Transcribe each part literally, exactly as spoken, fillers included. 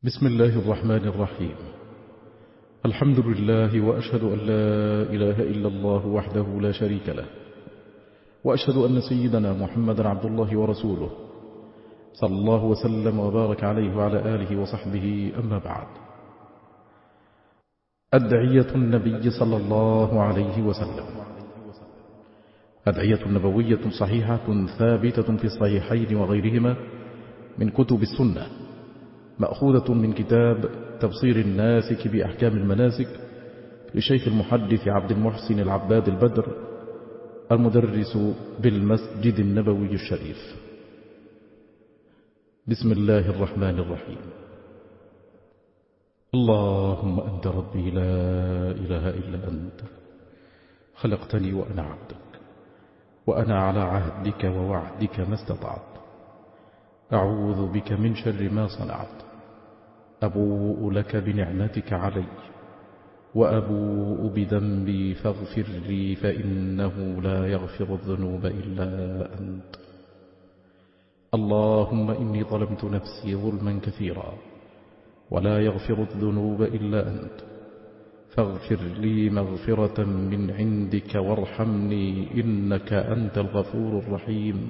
بسم الله الرحمن الرحيم. الحمد لله، وأشهد أن لا إله إلا الله وحده لا شريك له، وأشهد أن سيدنا محمدا عبد الله ورسوله، صلى الله وسلم وبارك عليه وعلى آله وصحبه. أما بعد، أدعية النبي صلى الله عليه وسلم. أدعية نبوية صحيحة ثابتة في الصحيحين وغيرهما من كتب السنة، مأخوذة من كتاب تبصير الناسك بأحكام المناسك لشيخ المحدث عبد المحسن العباد البدر، المدرس بالمسجد النبوي الشريف. بسم الله الرحمن الرحيم. اللهم أنت ربي لا إله إلا أنت، خلقتني وأنا عبدك، وأنا على عهدك ووعدك ما استطعت. أعوذ بك من شر ما صنعت. أبوء لك بنعمتك علي، وأبوء بذنبي فاغفر لي، فإنه لا يغفر الذنوب إلا أنت. اللهم إني ظلمت نفسي ظلما كثيرا، ولا يغفر الذنوب إلا أنت، فاغفر لي مغفرة من عندك وارحمني، إنك أنت الغفور الرحيم.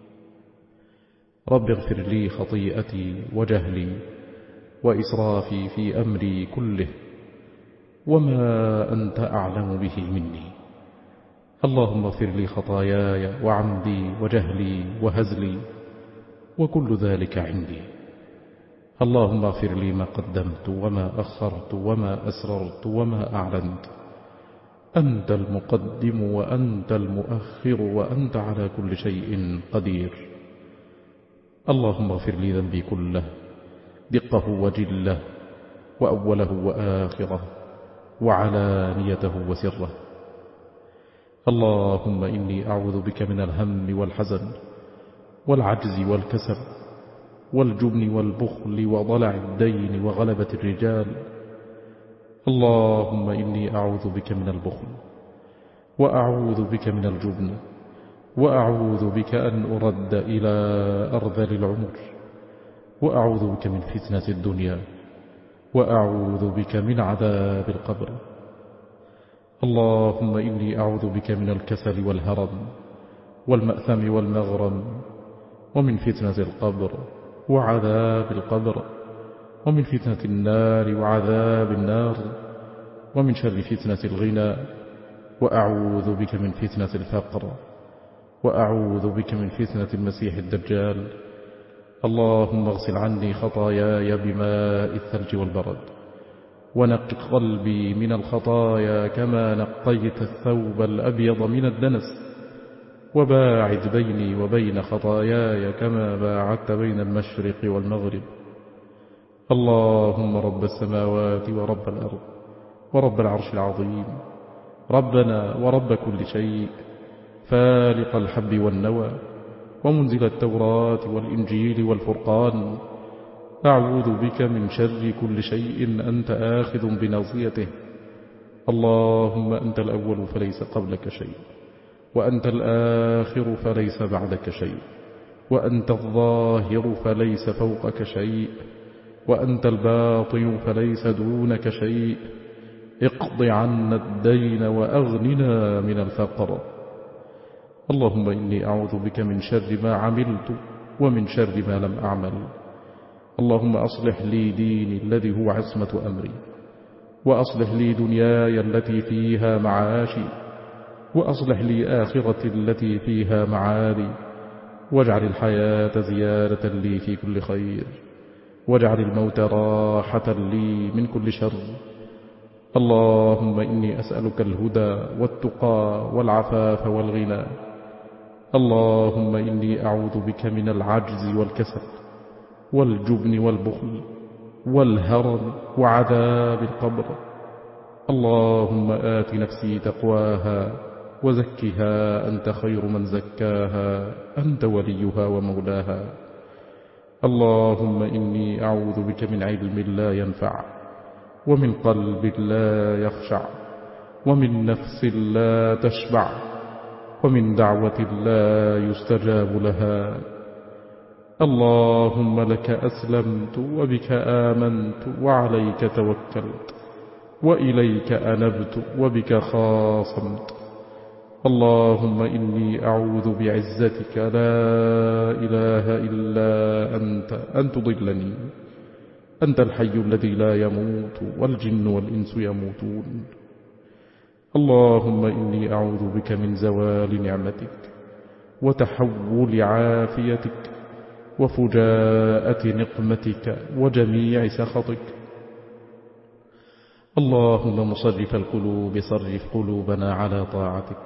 رب اغفر لي خطيئتي وجهلي وإسرافي في أمري كله، وما أنت أعلم به مني. اللهم اغفر لي خطاياي وعمدي وجهلي وهزلي، وكل ذلك عندي. اللهم اغفر لي ما قدمت وما أخرت وما أسررت وما أعلنت. أنت المقدم وأنت المؤخر، وأنت على كل شيء قدير. اللهم اغفر لي ذنبي كله، دقه وجله، وأوله وآخره، وعلانيته وسره. اللهم إني أعوذ بك من الهم والحزن والعجز والكسل والجبن والبخل وضلع الدين وغلبة الرجال. اللهم إني أعوذ بك من البخل، وأعوذ بك من الجبن، وأعوذ بك أن أرد إلى أرذل العمر، وأعوذ بك من فتنة الدنيا، وأعوذ بك من عذاب القبر. اللهم إني أعوذ بك من الكسل والهرم والمأثم والمغرم، ومن فتنة القبر وعذاب القبر، ومن فتنة النار وعذاب النار، ومن شر فتنة الغنى، وأعوذ بك من فتنة الفقر، وأعوذ بك من فتنة المسيح الدجال. اللهم اغسل عني خطاياي بماء الثلج والبرد، ونق قلبي من الخطايا كما نقيت الثوب الأبيض من الدنس، وباعد بيني وبين خطاياي كما باعدت بين المشرق والمغرب. اللهم رب السماوات ورب الأرض ورب العرش العظيم، ربنا ورب كل شيء، فالق الحب والنوى، ومنزل التوراة والإنجيل والفرقان، أعوذ بك من شر كل شيء أنت آخذ بناصيته. اللهم أنت الأول فليس قبلك شيء، وأنت الآخر فليس بعدك شيء، وأنت الظاهر فليس فوقك شيء، وأنت الباطن فليس دونك شيء. اقض عنا الدين وأغننا من الفقر. اللهم إني أعوذ بك من شر ما عملت ومن شر ما لم أعمل. اللهم أصلح لي ديني الذي هو عصمة أمري، وأصلح لي دنياي التي فيها معاشي، وأصلح لي آخرتي التي فيها معادي، واجعل الحياة زيادة لي في كل خير، واجعل الموت راحة لي من كل شر. اللهم إني أسألك الهدى والتقى والعفاف والغنى. اللهم إني أعوذ بك من العجز والكسل والجبن والبخل والهرم وعذاب القبر. اللهم آت نفسي تقواها وزكها، أنت خير من زكاها، أنت وليها ومولاها. اللهم إني أعوذ بك من علم لا ينفع، ومن قلب لا يخشع، ومن نفس لا تشبع، ومن دعوة لا يستجاب لها. اللهم لك أسلمت وبك آمنت وعليك توكلت وإليك أنبت وبك خاصمت. اللهم إني أعوذ بعزتك لا إله إلا أنت أن تضلني. أنت الحي الذي لا يموت والجن والإنس يموتون. اللهم إني أعوذ بك من زوال نعمتك وتحول عافيتك وفجاءة نقمتك وجميع سخطك. اللهم مصرف القلوب صرف قلوبنا على طاعتك.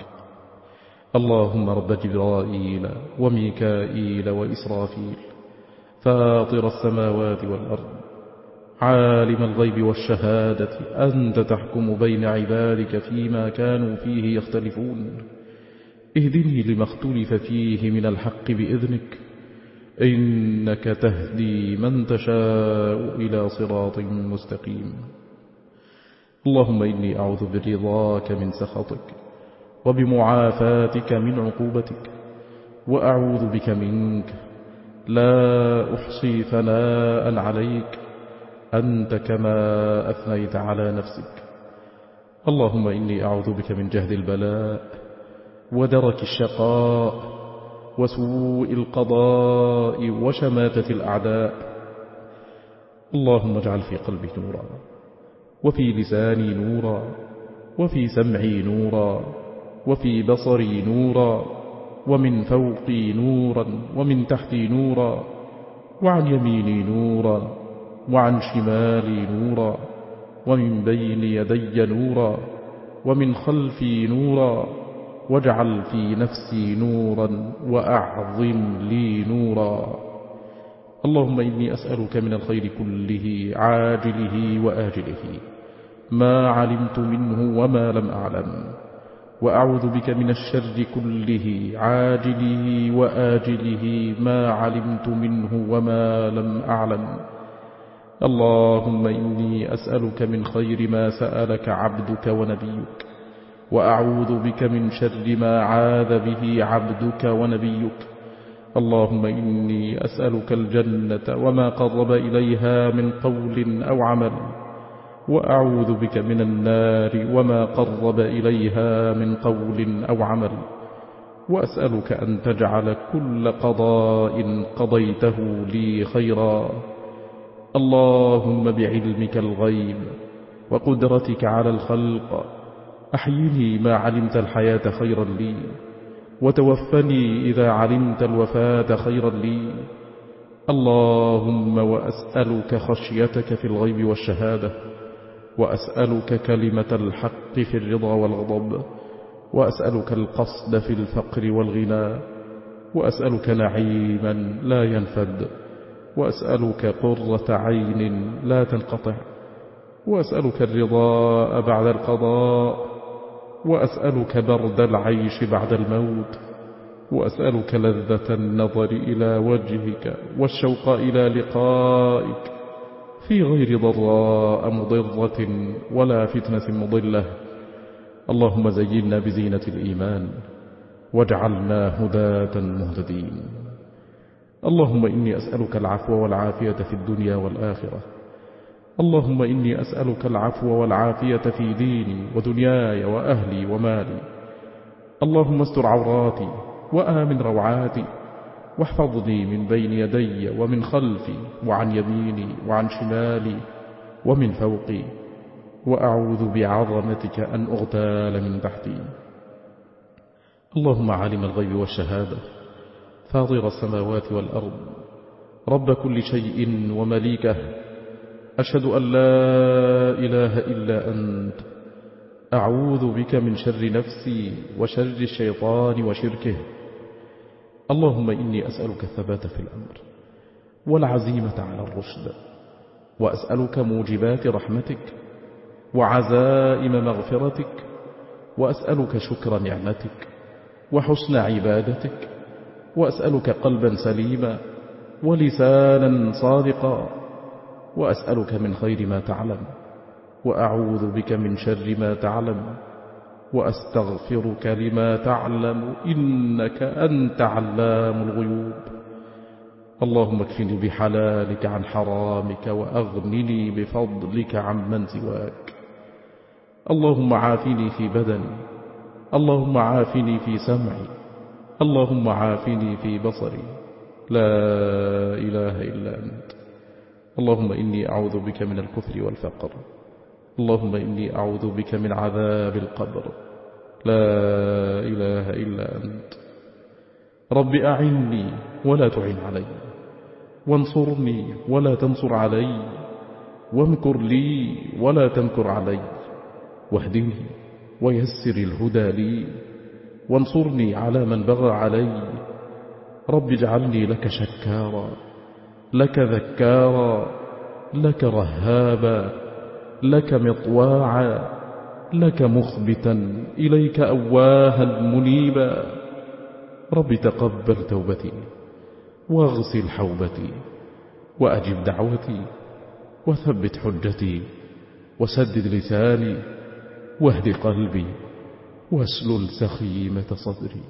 اللهم رب جبرائيل وميكائيل وإسرافيل فاطر السماوات والأرض عالم الغيب والشهادة أنت تحكم بين عبادك فيما كانوا فيه يختلفون. اهدني لما اختلف فيه من الحق بإذنك إنك تهدي من تشاء إلى صراط مستقيم. اللهم إني أعوذ برضاك من سخطك وبمعافاتك من عقوبتك وأعوذ بك منك لا أحصي ثناء عليك أنت كما أثنيت على نفسك. اللهم إني أعوذ بك من جهد البلاء ودرك الشقاء وسوء القضاء وشماتة الأعداء. اللهم اجعل في قلبي نورا وفي لساني نورا وفي سمعي نورا وفي بصري نورا ومن فوقي نورا ومن تحتي نورا وعن يميني نورا وعن شمالي نورا ومن بين يدي نورا ومن خلفي نورا واجعل في نفسي نورا وأعظم لي نورا. اللهم إني أسألك من الخير كله عاجله وآجله ما علمت منه وما لم أعلم وأعوذ بك من الشر كله عاجله وآجله ما علمت منه وما لم أعلم. اللهم إني أسألك من خير ما سألك عبدك ونبيك وأعوذ بك من شر ما عاذ به عبدك ونبيك. اللهم إني أسألك الجنة وما قرب إليها من قول أو عمل وأعوذ بك من النار وما قرب إليها من قول أو عمل وأسألك أن تجعل كل قضاء قضيته لي خيرا. اللهم بعلمك الغيب وقدرتك على الخلق أحيني ما علمت الحياة خيرا لي وتوفني إذا علمت الوفاة خيرا لي. اللهم وأسألك خشيتك في الغيب والشهادة وأسألك كلمة الحق في الرضا والغضب وأسألك القصد في الفقر والغنى وأسألك نعيما لا ينفد وأسألك قرة عين لا تنقطع وأسألك الرضاء بعد القضاء وأسألك برد العيش بعد الموت وأسألك لذة النظر إلى وجهك والشوق إلى لقائك في غير ضراء مضرة ولا فتنة مضلة. اللهم زينا بزينة الإيمان واجعلنا هداة مهتدين. اللهم إني أسألك العفو والعافية في الدنيا والآخرة. اللهم إني أسألك العفو والعافية في ديني ودنياي وأهلي ومالي. اللهم استر عوراتي وآمن روعاتي واحفظني من بين يدي ومن خلفي وعن يميني وعن شمالي ومن فوقي وأعوذ بعظمتك أن أغتال من تحتي. اللهم عالم الغيب والشهادة فاطر السماوات والأرض رب كل شيء ومليكه أشهد أن لا إله إلا أنت أعوذ بك من شر نفسي وشر الشيطان وشركه. اللهم إني أسألك الثبات في الأمر والعزيمة على الرشد وأسألك موجبات رحمتك وعزائم مغفرتك وأسألك شكر نعمتك وحسن عبادتك وأسألك قلبا سليما ولسانا صادقا وأسألك من خير ما تعلم وأعوذ بك من شر ما تعلم وأستغفرك لما تعلم إنك أنت علام الغيوب. اللهم اكفني بحلالك عن حرامك وأغنني بفضلك عن من سواك. اللهم عافني في بدني، اللهم عافني في سمعي، اللهم عافني في بصري، لا إله إلا أنت. اللهم إني أعوذ بك من الكفر والفقر، اللهم إني أعوذ بك من عذاب القبر، لا إله إلا أنت. رب أعني ولا تعن علي، وانصرني ولا تنصر علي، وامكر لي ولا تمكر علي، واهدني ويسر الهدى لي، وانصرني على من بغى علي. رب اجعلني لك شكارا، لك ذكارا، لك رهابا، لك مطواعا، لك مخبتا، إليك أواها منيبا. رب تقبل توبتي، واغسل حوبتي، وأجب دعوتي، وثبت حجتي، وسدد لساني، واهد قلبي، واسلل سخيمة صدري.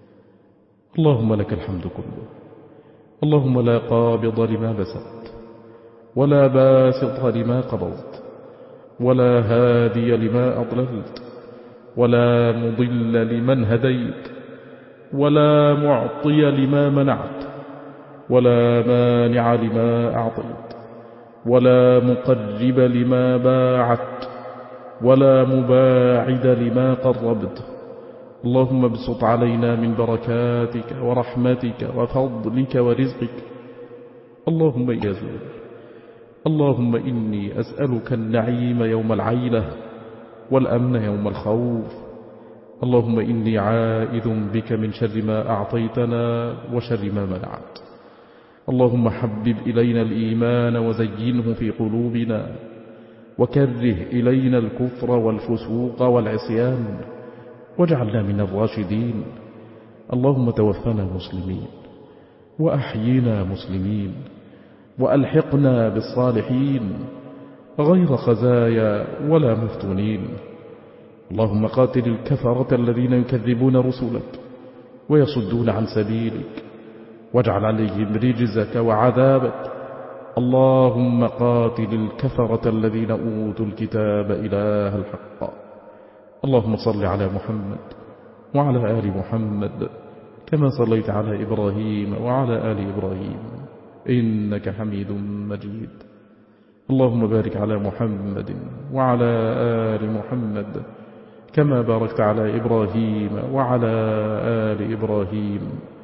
اللهم لك الحمد كله، اللهم لا قابض لما بسطت، ولا باسط لما قبضت، ولا هادي لما أضللت، ولا مضل لمن هديت، ولا معطي لما منعت، ولا مانع لما أعطيت، ولا مقرب لما باعت، ولا مباعد لما قربت. اللهم ابسط علينا من بركاتك ورحمتك وفضلك ورزقك. اللهم يزول، اللهم إني أسألك النعيم يوم العيلة، والأمن يوم الخوف. اللهم إني عائذ بك من شر ما أعطيتنا وشر ما منعت. اللهم حبب إلينا الإيمان وزينه في قلوبنا، وكره إلينا الكفر والفسوق والعصيان، واجعلنا من الراشدين. اللهم توفنا مسلمين، وأحينا مسلمين، وألحقنا بالصالحين، غير خزايا ولا مفتونين. اللهم قاتل الكفرة الذين يكذبون رسلك ويصدون عن سبيلك، واجعل عليهم رجزك وعذابك. اللهم قاتل الكفرة الذين أوتوا الكتاب إله الحق. اللهم صل على محمد وعلى آل محمد كما صليت على إبراهيم وعلى آل إبراهيم إنك حميد مجيد. اللهم بارك على محمد وعلى آل محمد كما باركت على إبراهيم وعلى آل إبراهيم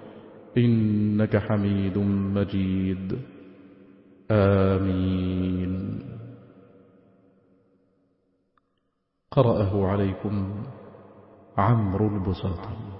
إنك حميد مجيد. آمين. قرأه عليكم عمرو البساطي.